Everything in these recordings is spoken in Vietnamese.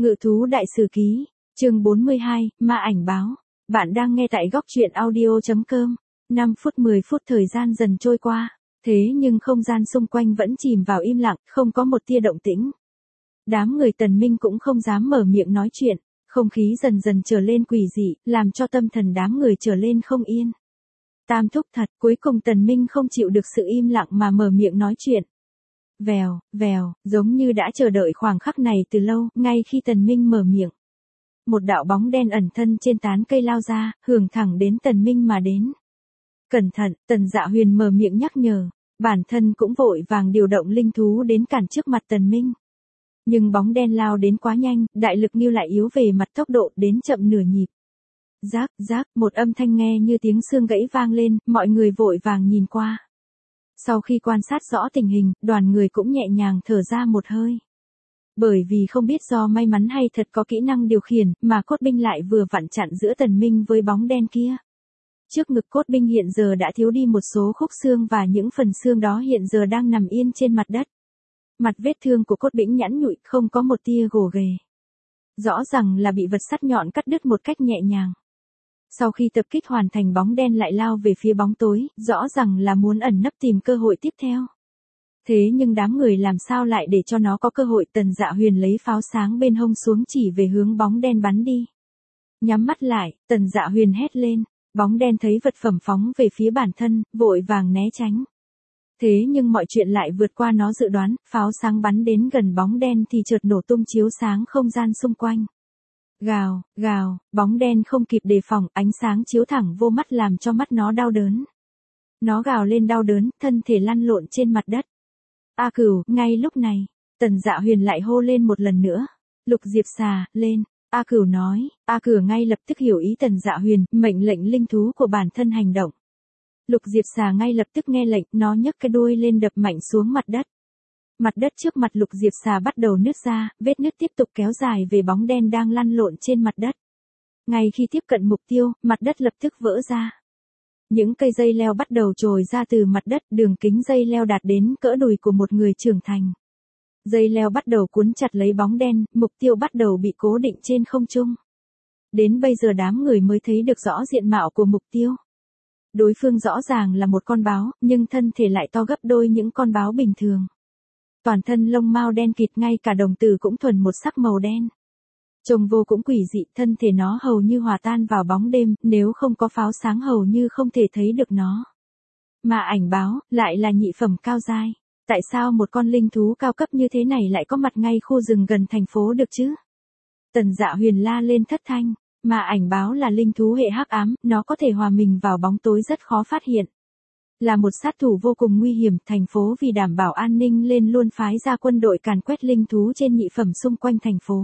Ngự thú đại sử ký, chương 42, ma ảnh báo. Bạn đang nghe tại góc truyện audio.com. 5 phút 10 phút thời gian dần trôi qua, thế nhưng không gian xung quanh vẫn chìm vào im lặng, không có một tia động tĩnh. Đám người Tần Minh cũng không dám mở miệng nói chuyện, không khí dần dần trở lên quỷ dị, làm cho tâm thần đám người trở lên không yên. Tam thúc thật, cuối cùng Tần Minh không chịu được sự im lặng mà mở miệng nói chuyện. Vèo, vèo, giống như đã chờ đợi khoảng khắc này từ lâu, ngay khi Tần Minh mở miệng. Một đạo bóng đen ẩn thân trên tán cây lao ra, hướng thẳng đến Tần Minh mà đến. Cẩn thận, Tần Dạ Huyền mở miệng nhắc nhở, bản thân cũng vội vàng điều động linh thú đến cản trước mặt Tần Minh. Nhưng bóng đen lao đến quá nhanh, đại lực Ngưu lại yếu về mặt tốc độ đến chậm nửa nhịp. Rác, rác, một âm thanh nghe như tiếng xương gãy vang lên, mọi người vội vàng nhìn qua. Sau khi quan sát rõ tình hình, đoàn người cũng nhẹ nhàng thở ra một hơi. Bởi vì không biết do may mắn hay thật có kỹ năng điều khiển, mà cốt binh lại vừa vặn chặn giữa Tần Minh với bóng đen kia. Trước ngực cốt binh hiện giờ đã thiếu đi một số khúc xương và những phần xương đó hiện giờ đang nằm yên trên mặt đất. Mặt vết thương của cốt binh nhẵn nhụi, không có một tia gồ ghề. Rõ ràng là bị vật sắt nhọn cắt đứt một cách nhẹ nhàng. Sau khi tập kích hoàn thành, bóng đen lại lao về phía bóng tối, rõ ràng là muốn ẩn nấp tìm cơ hội tiếp theo. Thế nhưng đám người làm sao lại để cho nó có cơ hội? Tần Dạ Huyền lấy pháo sáng bên hông xuống chỉ về hướng bóng đen bắn đi. Nhắm mắt lại, Tần Dạ Huyền hét lên, bóng đen thấy vật phẩm phóng về phía bản thân, vội vàng né tránh. Thế nhưng mọi chuyện lại vượt qua nó dự đoán, pháo sáng bắn đến gần bóng đen thì chợt nổ tung chiếu sáng không gian xung quanh. Gào, gào, bóng đen không kịp đề phòng, ánh sáng chiếu thẳng vô mắt làm cho mắt nó đau đớn. Nó gào lên đau đớn, thân thể lăn lộn trên mặt đất. A Cửu, ngay lúc này, Tần Dạ Huyền lại hô lên một lần nữa. Lục Diệp Xà, lên. A Cửu nói, A Cửu ngay lập tức hiểu ý Tần Dạ Huyền, mệnh lệnh linh thú của bản thân hành động. Lục Diệp Xà ngay lập tức nghe lệnh, nó nhấc cái đuôi lên đập mạnh xuống mặt đất. Mặt đất trước mặt Lục Diệp Xà bắt đầu nứt ra, vết nứt tiếp tục kéo dài về bóng đen đang lăn lộn trên mặt đất. Ngay khi tiếp cận mục tiêu, mặt đất lập tức vỡ ra. Những cây dây leo bắt đầu trồi ra từ mặt đất, đường kính dây leo đạt đến cỡ đùi của một người trưởng thành. Dây leo bắt đầu cuốn chặt lấy bóng đen, mục tiêu bắt đầu bị cố định trên không trung. Đến bây giờ đám người mới thấy được rõ diện mạo của mục tiêu. Đối phương rõ ràng là một con báo, nhưng thân thể lại to gấp đôi những con báo bình thường. Toàn thân lông mao đen kịt, ngay cả đồng tử cũng thuần một sắc màu đen. Trông vô cũng quỷ dị, thân thể nó hầu như hòa tan vào bóng đêm, nếu không có pháo sáng hầu như không thể thấy được nó. Mà ảnh báo, lại là nhị phẩm cao giai. Tại sao một con linh thú cao cấp như thế này lại có mặt ngay khu rừng gần thành phố được chứ? Tần Dạ Huyền la lên thất thanh, mà ảnh báo là linh thú hệ hắc ám, nó có thể hòa mình vào bóng tối rất khó phát hiện. Là một sát thủ vô cùng nguy hiểm, thành phố vì đảm bảo an ninh lên luôn phái ra quân đội càn quét linh thú trên nhị phẩm xung quanh thành phố.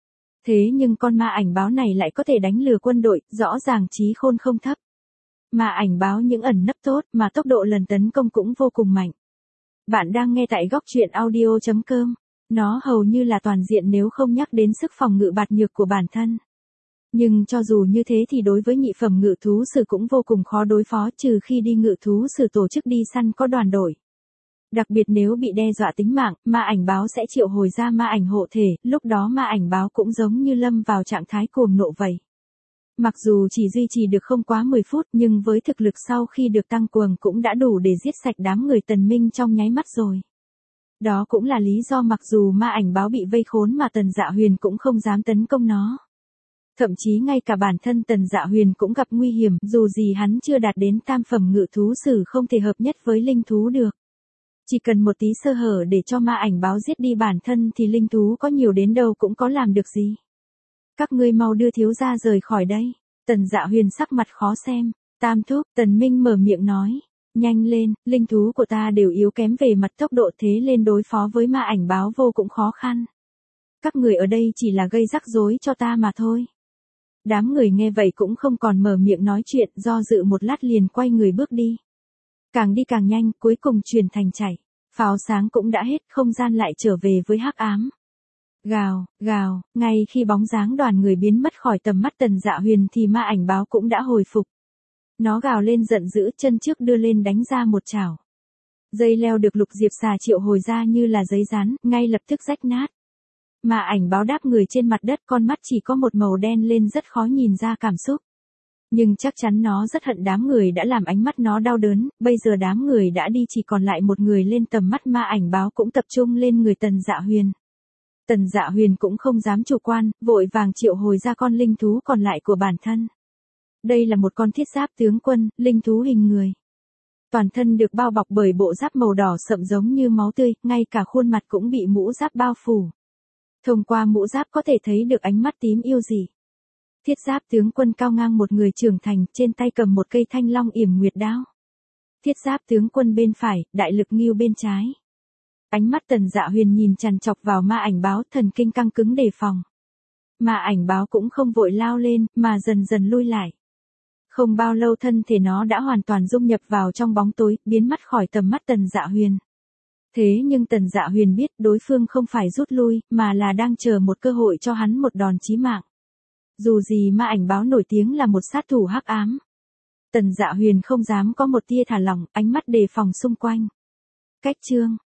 Thế nhưng con ma ảnh báo này lại có thể đánh lừa quân đội, rõ ràng trí khôn không thấp. Ma ảnh báo những ẩn nấp tốt mà tốc độ lần tấn công cũng vô cùng mạnh. Bạn đang nghe tại góc truyện audio.com. Nó hầu như là toàn diện nếu không nhắc đến sức phòng ngự bạt nhược của bản thân. Nhưng cho dù như thế thì đối với nhị phẩm ngự thú sử cũng vô cùng khó đối phó, trừ khi đi ngự thú sử tổ chức đi săn có đoàn đội. Đặc biệt nếu bị đe dọa tính mạng, ma ảnh báo sẽ triệu hồi ra ma ảnh hộ thể, lúc đó ma ảnh báo cũng giống như lâm vào trạng thái cuồng nộ vậy. Mặc dù chỉ duy trì được không quá 10 phút nhưng với thực lực sau khi được tăng cường cũng đã đủ để giết sạch đám người Tần Minh trong nháy mắt rồi. Đó cũng là lý do mặc dù ma ảnh báo bị vây khốn mà Tần Dạ Huyền cũng không dám tấn công nó. Thậm chí ngay cả bản thân Tần Dạ Huyền cũng gặp nguy hiểm, dù gì hắn chưa đạt đến tam phẩm ngự thú sử không thể hợp nhất với linh thú được. Chỉ cần một tí sơ hở để cho ma ảnh báo giết đi bản thân thì linh thú có nhiều đến đâu cũng có làm được gì. Các ngươi mau đưa thiếu gia rời khỏi đây. Tần Dạ Huyền sắc mặt khó xem. Tam thúc, Tần Minh mở miệng nói. Nhanh lên, linh thú của ta đều yếu kém về mặt tốc độ, thế lên đối phó với ma ảnh báo vô cũng khó khăn. Các người ở đây chỉ là gây rắc rối cho ta mà thôi. Đám người nghe vậy cũng không còn mở miệng nói chuyện, do dự một lát liền quay người bước đi. Càng đi càng nhanh, cuối cùng chuyển thành chạy. Pháo sáng cũng đã hết, không gian lại trở về với hắc ám. Gào, gào, ngay khi bóng dáng đoàn người biến mất khỏi tầm mắt Tần Dạ Huyền thì ma ảnh báo cũng đã hồi phục. Nó gào lên giận dữ, chân trước đưa lên đánh ra một chảo. Dây leo được Lục Diệp Xà triệu hồi ra như là giấy dán, ngay lập tức rách nát. Ma ảnh báo đáp người trên mặt đất, con mắt chỉ có một màu đen lên rất khó nhìn ra cảm xúc. Nhưng chắc chắn nó rất hận đám người đã làm ánh mắt nó đau đớn, bây giờ đám người đã đi chỉ còn lại một người lên tầm mắt ma ảnh báo cũng tập trung lên người Tần Dạ Huyền. Tần Dạ Huyền cũng không dám chủ quan, vội vàng triệu hồi ra con linh thú còn lại của bản thân. Đây là một con thiết giáp tướng quân, linh thú hình người. Toàn thân được bao bọc bởi bộ giáp màu đỏ sậm giống như máu tươi, ngay cả khuôn mặt cũng bị mũ giáp bao phủ. Thông qua mũ giáp có thể thấy được ánh mắt tím yêu dị. Thiết giáp tướng quân cao ngang một người trưởng thành, trên tay cầm một cây thanh long yểm nguyệt đao. Thiết giáp tướng quân bên phải, đại lực ngưu bên trái. Ánh mắt Tần Dạ Huyền nhìn chằm chọc vào ma ảnh báo, thần kinh căng cứng đề phòng. Ma ảnh báo cũng không vội lao lên, mà dần dần lui lại. Không bao lâu thân thể nó đã hoàn toàn dung nhập vào trong bóng tối, biến mất khỏi tầm mắt Tần Dạ Huyền. Thế nhưng Tần Dạ Huyền biết đối phương không phải rút lui, mà là đang chờ một cơ hội cho hắn một đòn chí mạng. Dù gì ma ảnh báo nổi tiếng là một sát thủ hắc ám. Tần Dạ Huyền không dám có một tia thả lỏng, ánh mắt đề phòng xung quanh. Cách chương